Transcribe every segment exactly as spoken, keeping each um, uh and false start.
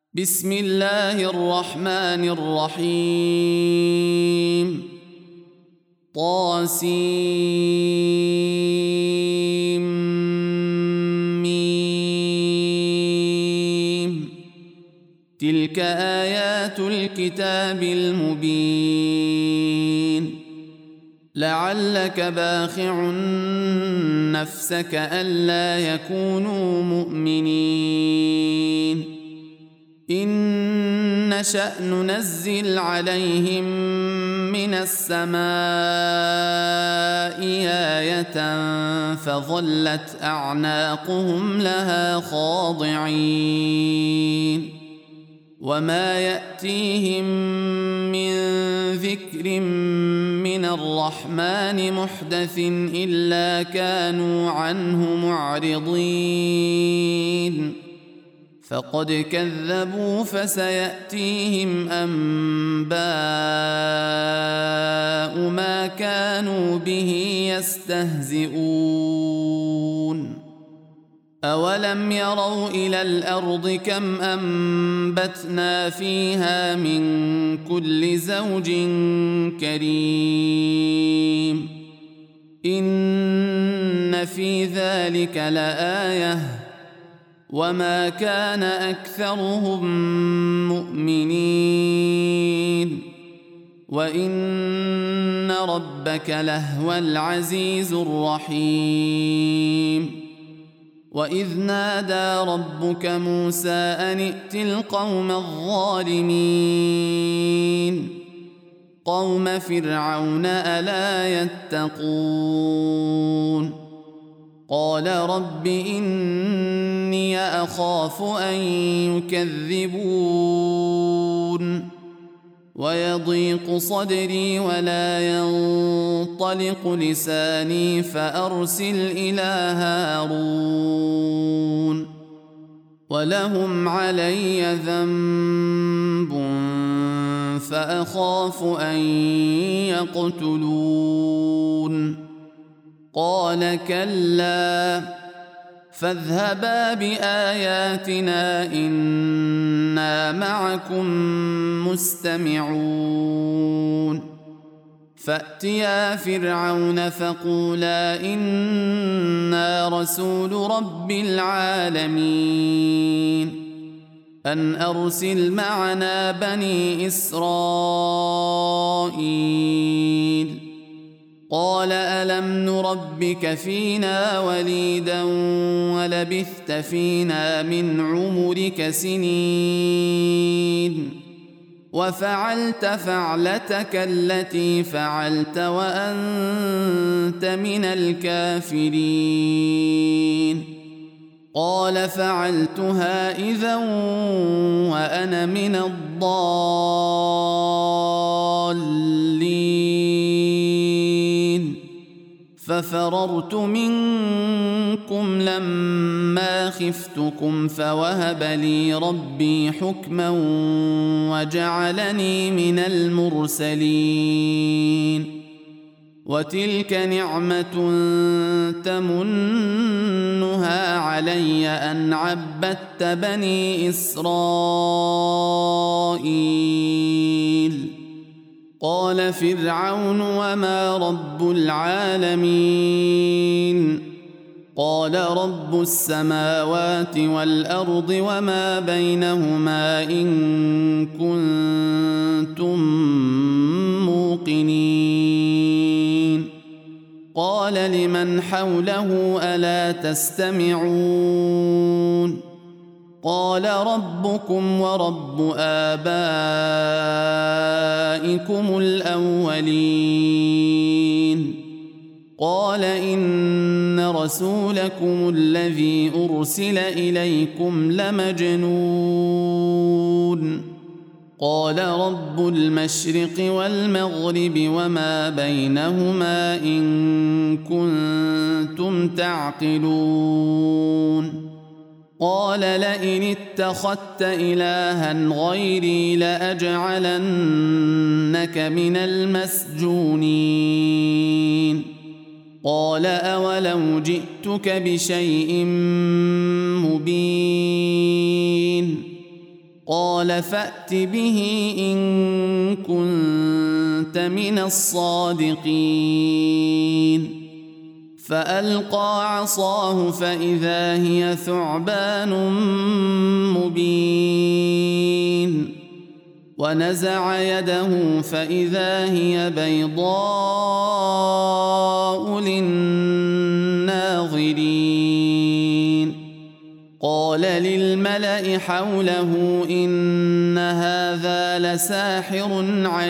بسم الله الرحمن الرحيم طاسيم تلك آيات الكتاب المبين لعلك باخع نفسك ألا يكونوا مؤمنين إن نشأ ننزل عليهم من السماء آية فظلت أعناقهم لها خاضعين وما يأتيهم من ذكر من الرحمن محدث إلا كانوا عنه معرضين فقد كذبوا فسيأتيهم أنباء ما كانوا به يستهزئون أولم يروا إلى الأرض كم أنبتنا فيها من كل زوج كريم إن في ذلك لآية وما كان أكثرهم مؤمنين وإن ربك لهو العزيز الرحيم وإذ نادى ربك موسى أن ائت القوم الظالمين قوم فرعون ألا يتقون قال رب إني أخاف أن يكذبون ويضيق صدري ولا ينطلق لساني فأرسل إلى هارون ولهم علي ذنب فأخاف أن يقتلون قال كلا فاذهبا بآياتنا إنا معكم مستمعون فأتيا فرعون فقولا إنا رسول رب العالمين أن أرسل معنا بني إسرائيل قال ألم نربك فينا وليدا ولبثت فينا من عمرك سنين وفعلت فعلتك التي فعلت وأنت من الكافرين قال فعلتها إذا وأنا من الضالين ففررت منكم لما خفتكم فوهب لي ربي حكما وجعلني من المرسلين وتلك نعمة تمنها علي أن عبدت بني إسرائيل قال فرعون وما رب العالمين قال رب السماوات والأرض وما بينهما إن كنتم موقنين قال لمن حوله ألا تستمعون قال ربكم ورب آبائكم الأولين قال إن رسولكم الذي أرسل إليكم لمجنون قال رب المشرق والمغرب وما بينهما إن كنتم تعقلون قال لئن اتخذت إلها غيري لأجعلنك من المسجونين قال أولو جئتك بشيء مبين قال فأت به إن كنت من الصادقين فألقى عصاه فإذا هي ثعبان مبين ونزع يده فإذا هي بيضاء للناظرين قال للملأ حوله إن هذا لساحر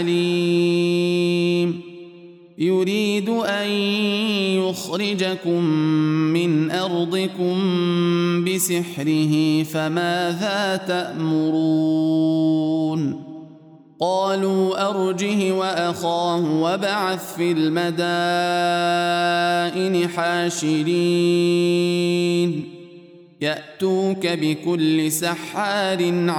عليم يريد أن يخرجكم من أرضكم بسحره فماذا تأمرون قالوا أرجه وأخاه وابعث في المدائن حاشرين يأتوك بكل سحار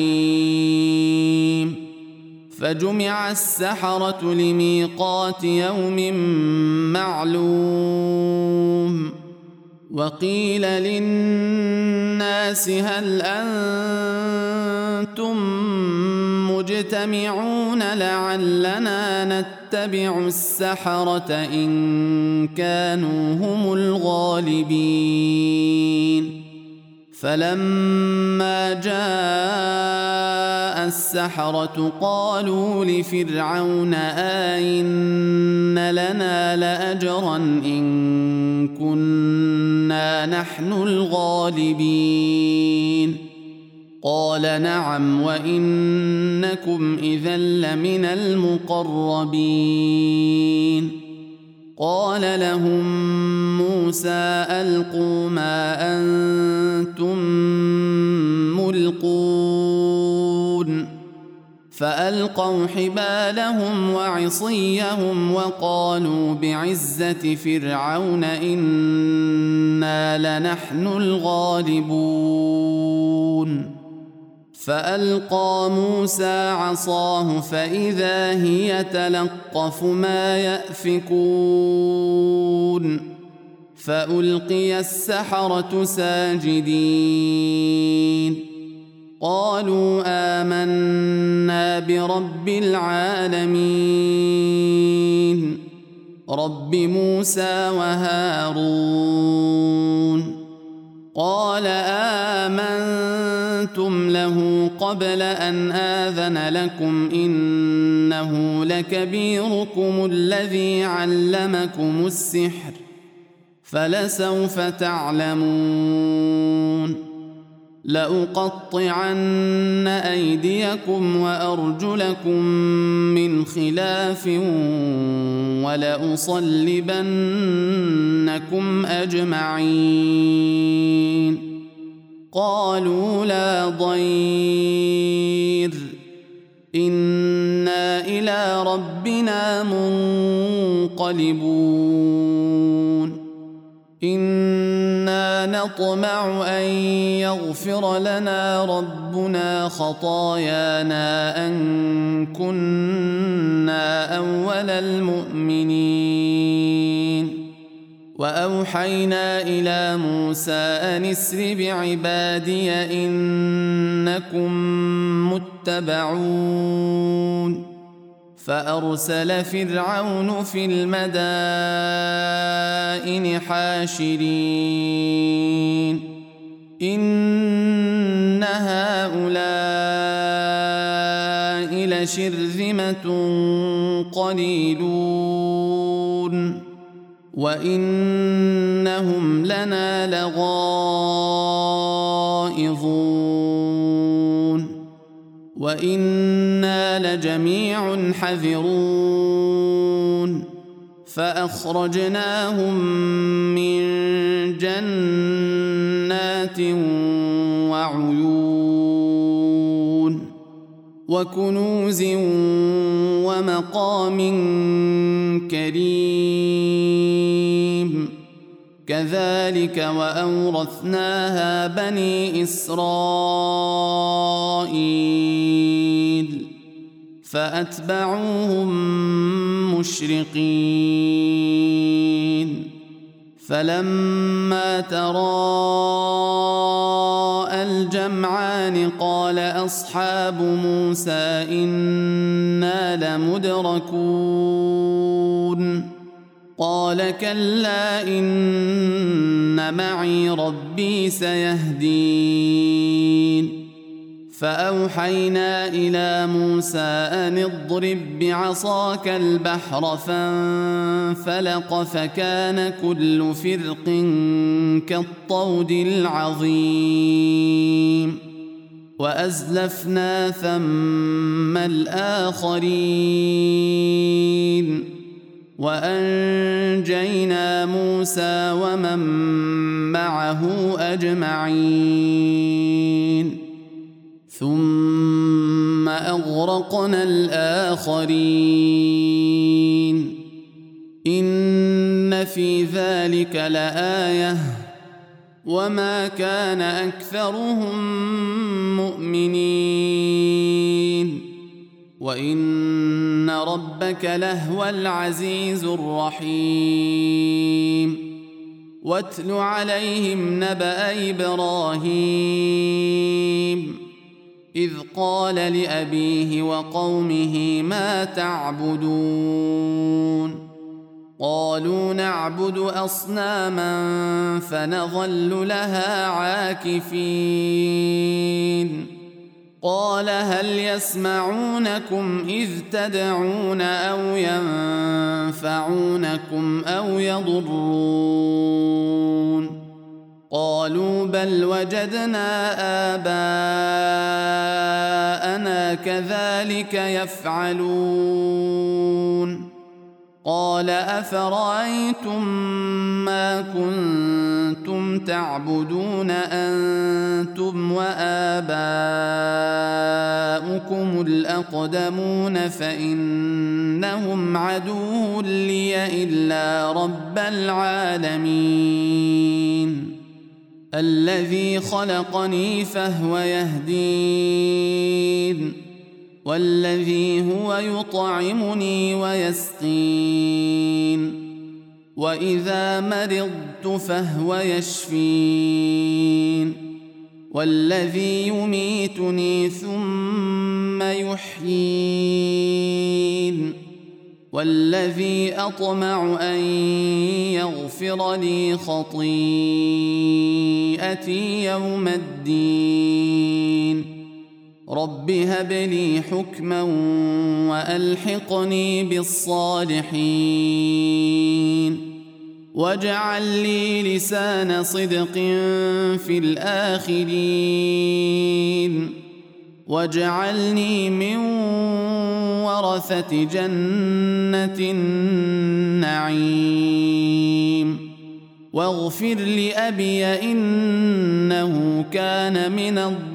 عليم فجمع السحرة لميقات يوم معلوم وقيل للناس هل أنتم مجتمعون لعلنا نتبع السحرة إن كانوا هم الغالبين فلما جاء السحرة قالوا لفرعون آئن لنا لأجرا إن كنا نحن الغالبين قال نعم وإنكم إذا لمن المقربين قال لهم موسى ألقوا ما أنتم ملقون فألقوا حبالهم وعصيهم وقالوا بعزة فرعون إنا لنحن الغالبون فألقى موسى عصاه فإذا هي تلقف ما يأفكون فألقي السحرة ساجدين قالوا آمنا برب العالمين رب موسى وهارون قال آمنتم له قبل أن آذن لكم إنه لكبيركم الذي علمكم السحر فلسوف تعلمون لأقطعن أيديكم وأرجلكم من خلاف ولأصلبنكم أجمعين قالوا لا ضير إنا إلى ربنا منقلبون إنا نطمع أن يغفر لنا ربنا خطايانا أن كنا أول المؤمنين وأوحينا إلى موسى أن اسر بعبادي إنكم متبعون فأرسل فرعون في المدائن حاشرين إن هؤلاء لشرذمة قليلون وإنهم لنا لغائظون وإنا لجميع حذرون فأخرجناهم من جنات وعيون وكنوز ومقام كريم كذلك وأورثناها بني إسرائيل فأتبعوهم مشرقين فلما تراءى الجمعان قال أصحاب موسى إنا لمدركون قال كلا إن معي ربي سيهدين فأوحينا إلى موسى أن اضرب بعصاك البحر فانفلق فكان كل فرق كالطود العظيم وأزلفنا ثم الآخرين وأنجينا موسى ومن معه أجمعين ثم أغرقنا الآخرين إن في ذلك لآية وما كان أكثرهم مؤمنين وإن ربك لهو العزيز الرحيم واتل عليهم نبأ إبراهيم إذ قال لأبيه وقومه ما تعبدون قالوا نعبد أصناما فنظل لها عاكفين قال هل يسمعونكم إذ تدعون أو ينفعونكم أو يضرون قالوا بل وجدنا آباءنا كذلك يفعلون قال أفرأيتم ما كنتم تعبدون أنتم وآباؤكم الأقدمون فإنهم عدو لي إلا رب العالمين الذي خلقني فهو يهدين والذي هو يطعمني ويسقين وإذا مرضت فهو يشفين والذي يميتني ثم يحيين والذي أطمع أن يغفر لي خطيئتي يوم الدين رب هب لي حكما وألحقني بالصالحين واجعل لي لسان صدق في الآخرين واجعلني من ورثة جنة النعيم واغفر لأبي إنه كان من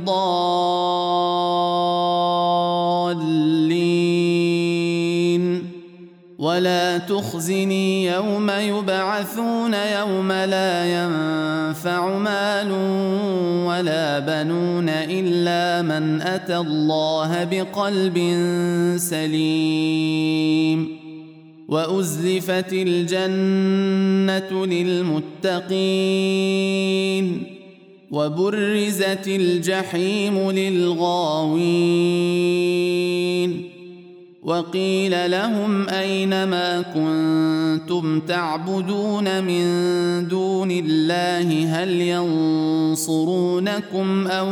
الضالين ولا تخزني يوم يبعثون يوم لا ينفع مال ولا بنون إلا من أتى الله بقلب سليم وأزلفت الجنة للمتقين وبرزت الجحيم للغاوين وقيل لهم أين ما كنتم تعبدون من دون الله هل ينصرونكم أو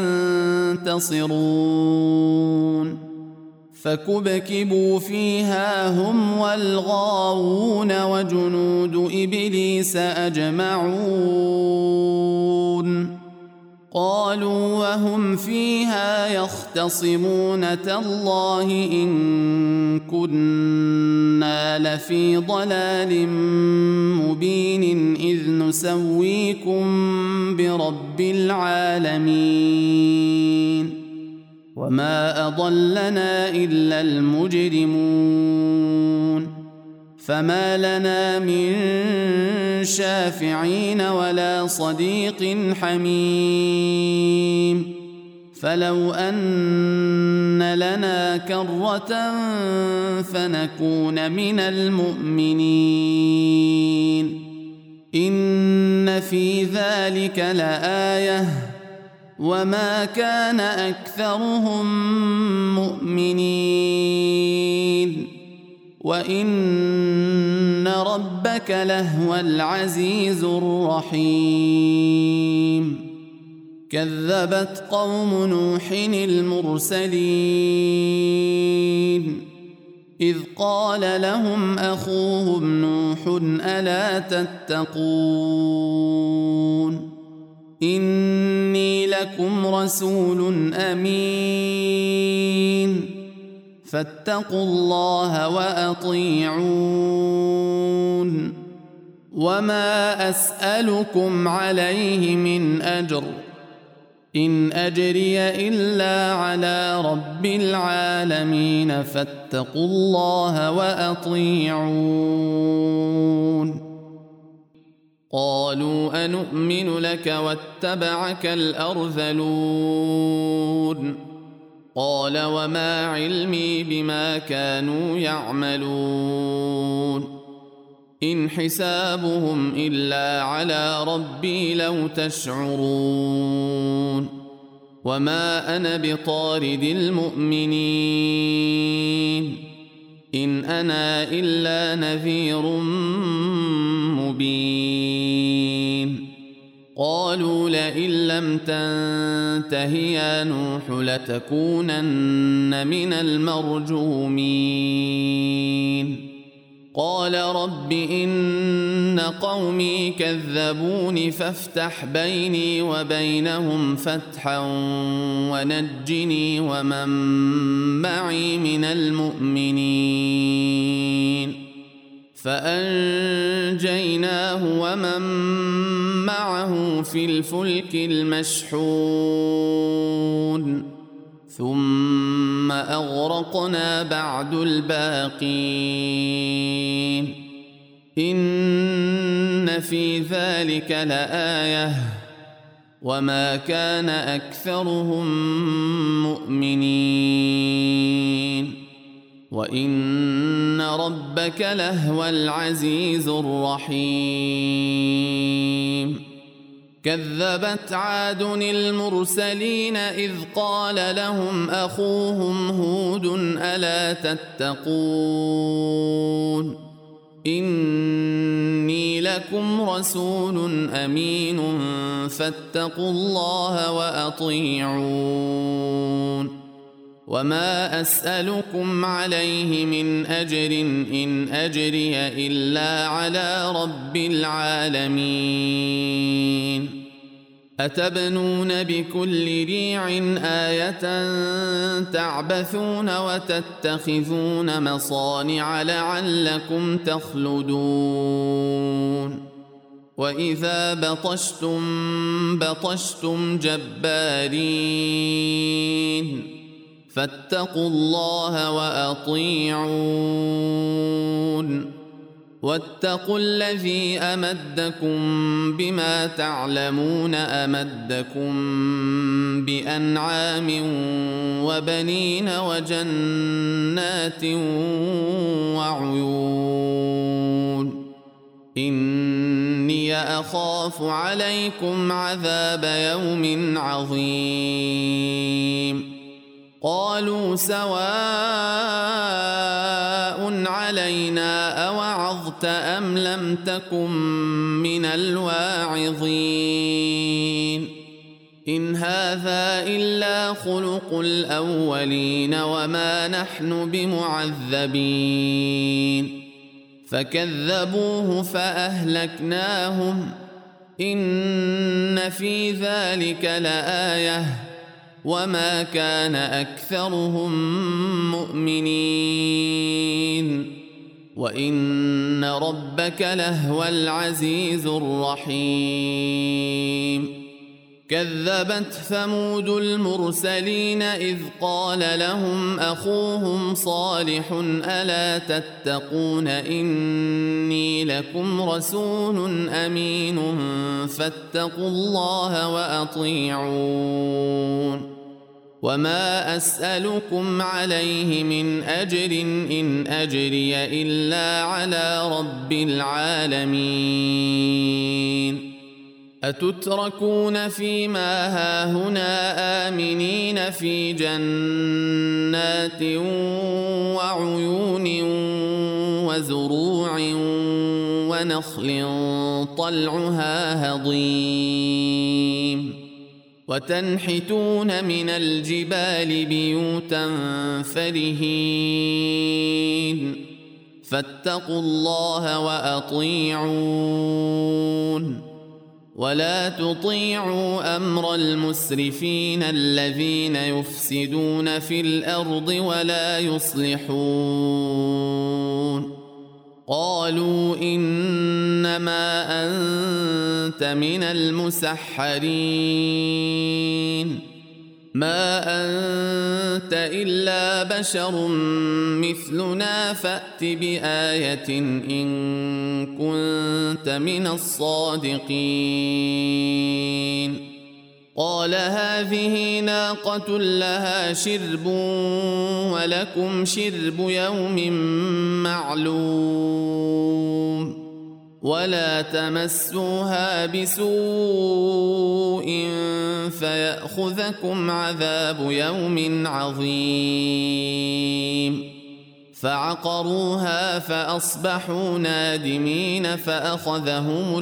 ينتصرون فكبكبوا فيها هم والغاوون وجنود إبليس أجمعون قالوا وهم فيها يختصمون تالله إن كنا لفي ضلال مبين إذ نسويكم برب العالمين وما أضلنا إلا المجرمون فما لنا من شافعين ولا صديق حميم فلو أن لنا كرة فنكون من المؤمنين إن في ذلك لآية وما كان أكثرهم مؤمنين وإن ربك لهو العزيز الرحيم كذبت قوم نوح المرسلين إذ قال لهم أخوهم نوح ألا تتقون إني لكم رسول أمين فاتقوا الله وأطيعون وما أسألكم عليه من أجر إن أجري إلا على رب العالمين فاتقوا الله وأطيعون قالوا أنؤمن لك واتبعك الأرذلون قال وما علمي بما كانوا يعملون إن حسابهم إلا على ربي لو تشعرون وما أنا بطارد المؤمنين إن أنا إلا نذير مبين قالوا لئن لم تنته يا نوح لتكونن من المرجومين قال رب إن قومي كذبون فافتح بيني وبينهم فتحا ونجني ومن معي من المؤمنين فأنجيناه ومن معه في الفلك المشحون ثم أغرقنا بعد الباقين إن في ذلك لآية وما كان أكثرهم مؤمنين وإن ربك لهو العزيز الرحيم كذبت عاد المرسلين إذ قال لهم أخوهم هود ألا تتقون إني لكم رسول أمين فاتقوا الله وأطيعون وما أسألكم عليه من أجر إن أجري إلا على رب العالمين أتبنون بكل ريع آية تعبثون وتتخذون مصانع لعلكم تخلدون وإذا بطشتم بطشتم جبارين فاتقوا الله وأطيعون واتقوا الذي أمدكم بما تعلمون أمدكم بأنعام وبنين وجنات وعيون إني أخاف عليكم عذاب يوم عظيم قالوا سواء علينا أوعظت أم لم تكن من الواعظين إن هذا إلا خلق الأولين وما نحن بمعذبين فكذبوه فأهلكناهم إن في ذلك لآية وما كان أكثرهم مؤمنين وإن ربك لهو العزيز الرحيم كذبت ثمود المرسلين إذ قال لهم أخوهم صالح ألا تتقون إني لكم رسول أمين فاتقوا الله وأطيعون وما أسألكم عليه من أجر إن أجري إلا على رب العالمين أتتركون فيما هاهنا آمنين في جنات وعيون وزروع ونخل طلعها هضيم وتنحتون من الجبال بيوتا فرهين فاتقوا الله وأطيعون ولا تطيعوا أمر المسرفين الذين يفسدون في الأرض ولا يصلحون قالوا إنما أنت من المسحرين ما أنت إلا بشر مثلنا فأت بآية إن كنت من الصادقين قال هذه ناقة لها شرب ولكم شرب يوم معلوم ولا تمسوها بسوء فيأخذكم عذاب يوم عظيم فعقروها فأصبحوا نادمين فأخذهم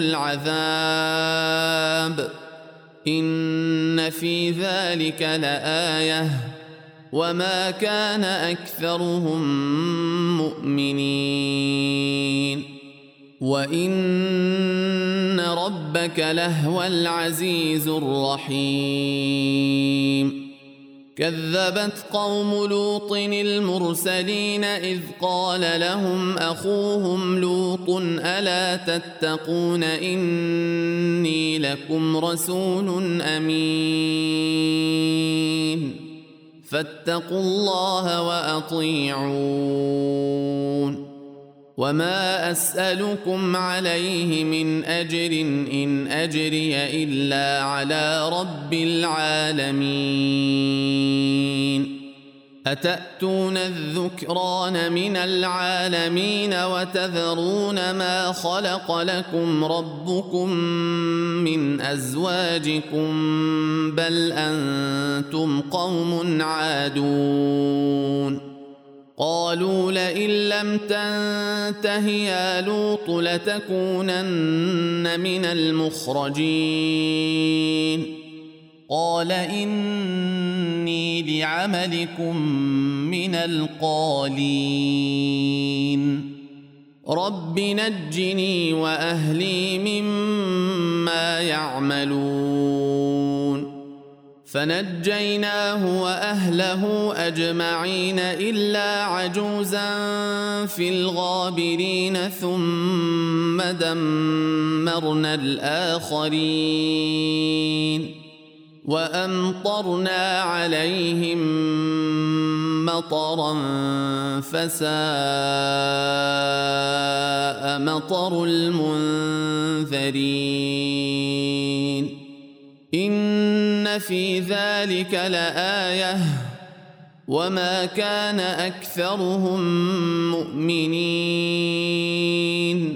العذاب إن في ذلك لآية وما كان أكثرهم مؤمنين وإن ربك لهو العزيز الرحيم كذبت قوم لوط المرسلين إذ قال لهم أخوهم لوط ألا تتقون إني لكم رسول أمين فاتقوا الله وأطيعون وما أسألكم عليه من أجر إن أجري إلا على رب العالمين أتأتون الذكران من العالمين وتذرون ما خلق لكم ربكم من أزواجكم بل أنتم قوم عادون قالوا لئن لم تنته يا لوط لتكونن من المخرجين قال إني لعملكم من القالين رب نجني وأهلي مما يعملون فنجيناه وأهله أجمعين إلا عجوزا في الغابرين ثم دمرنا الآخرين وأمطرنا عليهم مطرا فساء مطر المنذرين إن في ذلك لآية وما كان أكثرهم مؤمنين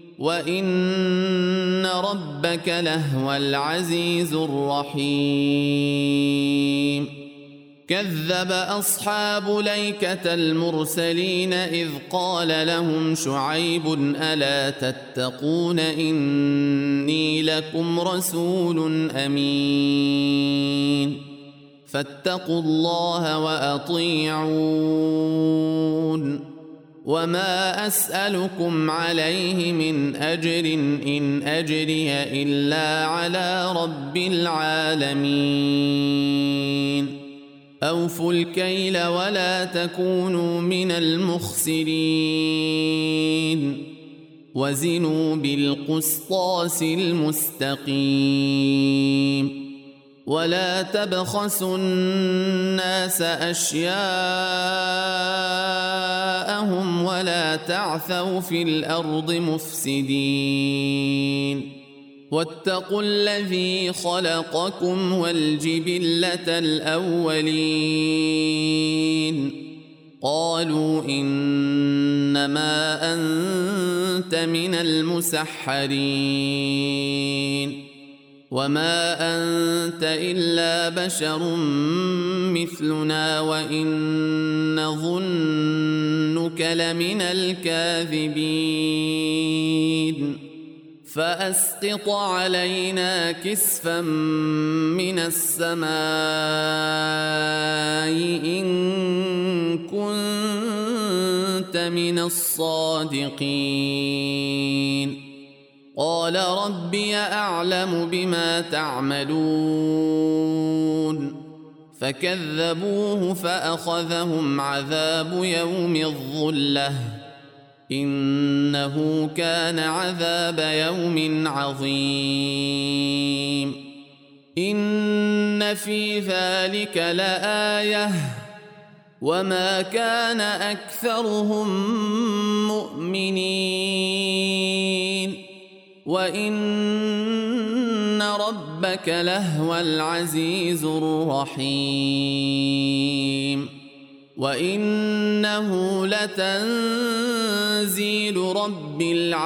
وإن ربك لهو العزيز الرحيم كذب أصحاب ليكة المرسلين إذ قال لهم شعيب ألا تتقون إني لكم رسول أمين فاتقوا الله وأطيعون وما أسألكم عليه من أجر إن أجري إلا على رب العالمين أوفوا الكيل ولا تكونوا من المخسرين وزنوا بالقسطاس المستقيم ولا تبخسوا الناس أشياءهم ولا تعثوا في الأرض مفسدين واتقوا الذي خلقكم والجبلة الأولين قالوا إنما أنت من المسحرين وما أنت إلا بشر مثلنا وإن نظنك لمن الكاذبين فأسقط علينا كسفا من السماء إن كنت من الصادقين قال ربي أعلم بما تعملون فكذبوه فأخذهم عذاب يوم الظلة إنه كان عذاب يوم عظيم إن في ذلك لآية وما كان أكثرهم مؤمنين وإن ربك لهو العزيز الرحيم وإنه لتنزيل رب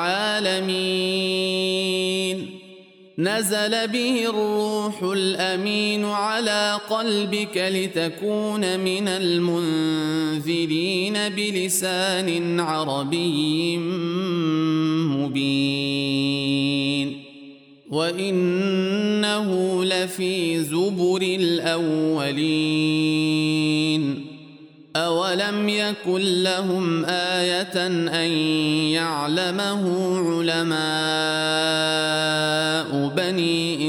العالمين نزل به الروح الأمين على قلبك لتكون من المنذرين بلسان عربي مبين وإنه لفي زبر الأولين أولم يكن لهم آية أن يعلمه علماء بني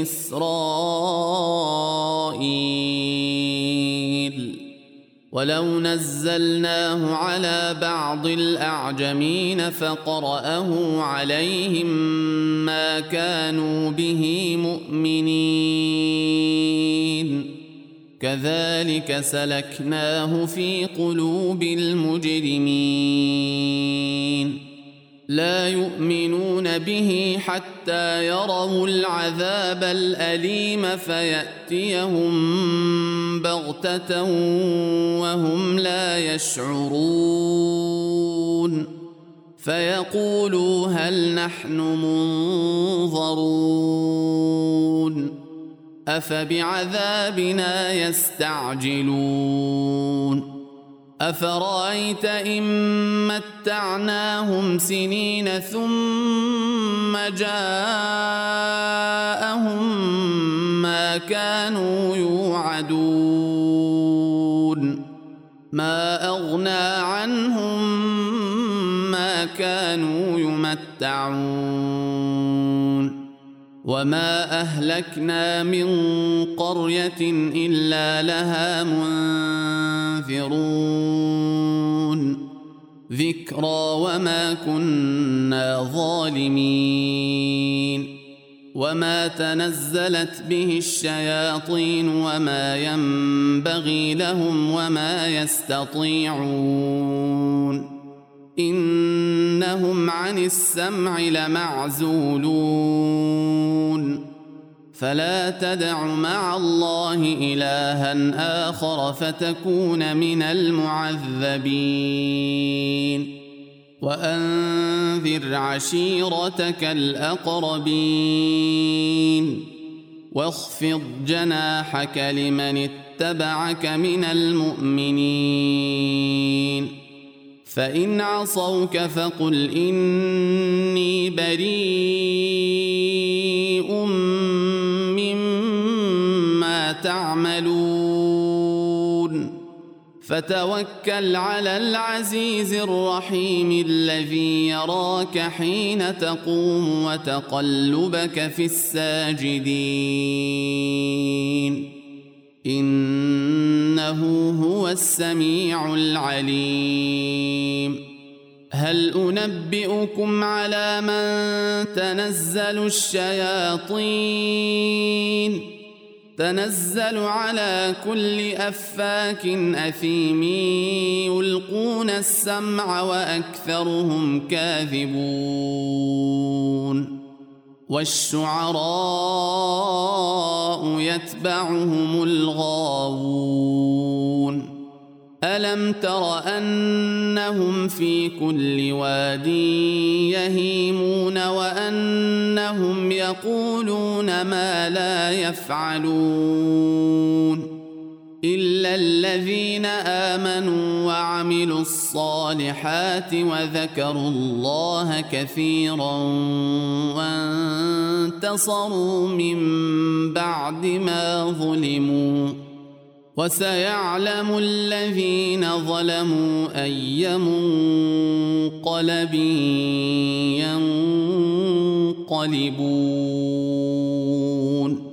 إسرائيل ولو نزلناه على بعض الأعجمين فقرأه عليهم ما كانوا به مؤمنين كذلك سلكناه في قلوب المجرمين لا يؤمنون به حتى يروا العذاب الأليم فيأتيهم بغتة وهم لا يشعرون فيقولوا هل نحن منظرون أفبعذابنا يستعجلون أفرأيت إن متعناهم سنين ثم جاءهم ما كانوا يوعدون ما أغنى عنهم ما كانوا يمتعون وما أهلكنا من قرية إلا لها منذرون ذكرى وما كنا ظالمين وما تنزلت به الشياطين وما ينبغي لهم وما يستطيعون إنهم عن السمع لمعزولون فلا تدع مع الله إلها آخر فتكون من المعذبين وأنذر عشيرتك الأقربين واخفض جناحك لمن اتبعك من المؤمنين فإن عصوك فقل إني بريء مما تعملون فتوكل على العزيز الرحيم الذي يراك حين تقوم وتقلبك في الساجدين إنه هو السميع العليم هل أنبئكم على من تنزل الشياطين تنزل على كل أفاك أثيم يلقون السمع وأكثرهم كاذبون والشعراء يتبعهم الغاوون ألم تر أنهم في كل واد يهيمون وأنهم يقولون ما لا يفعلون إلا الذين آمنوا وعملوا الصالحات وذكروا الله كثيرا وانتصروا من بعد ما ظلموا وسيعلم الذين ظلموا أي منقلب ينقلبون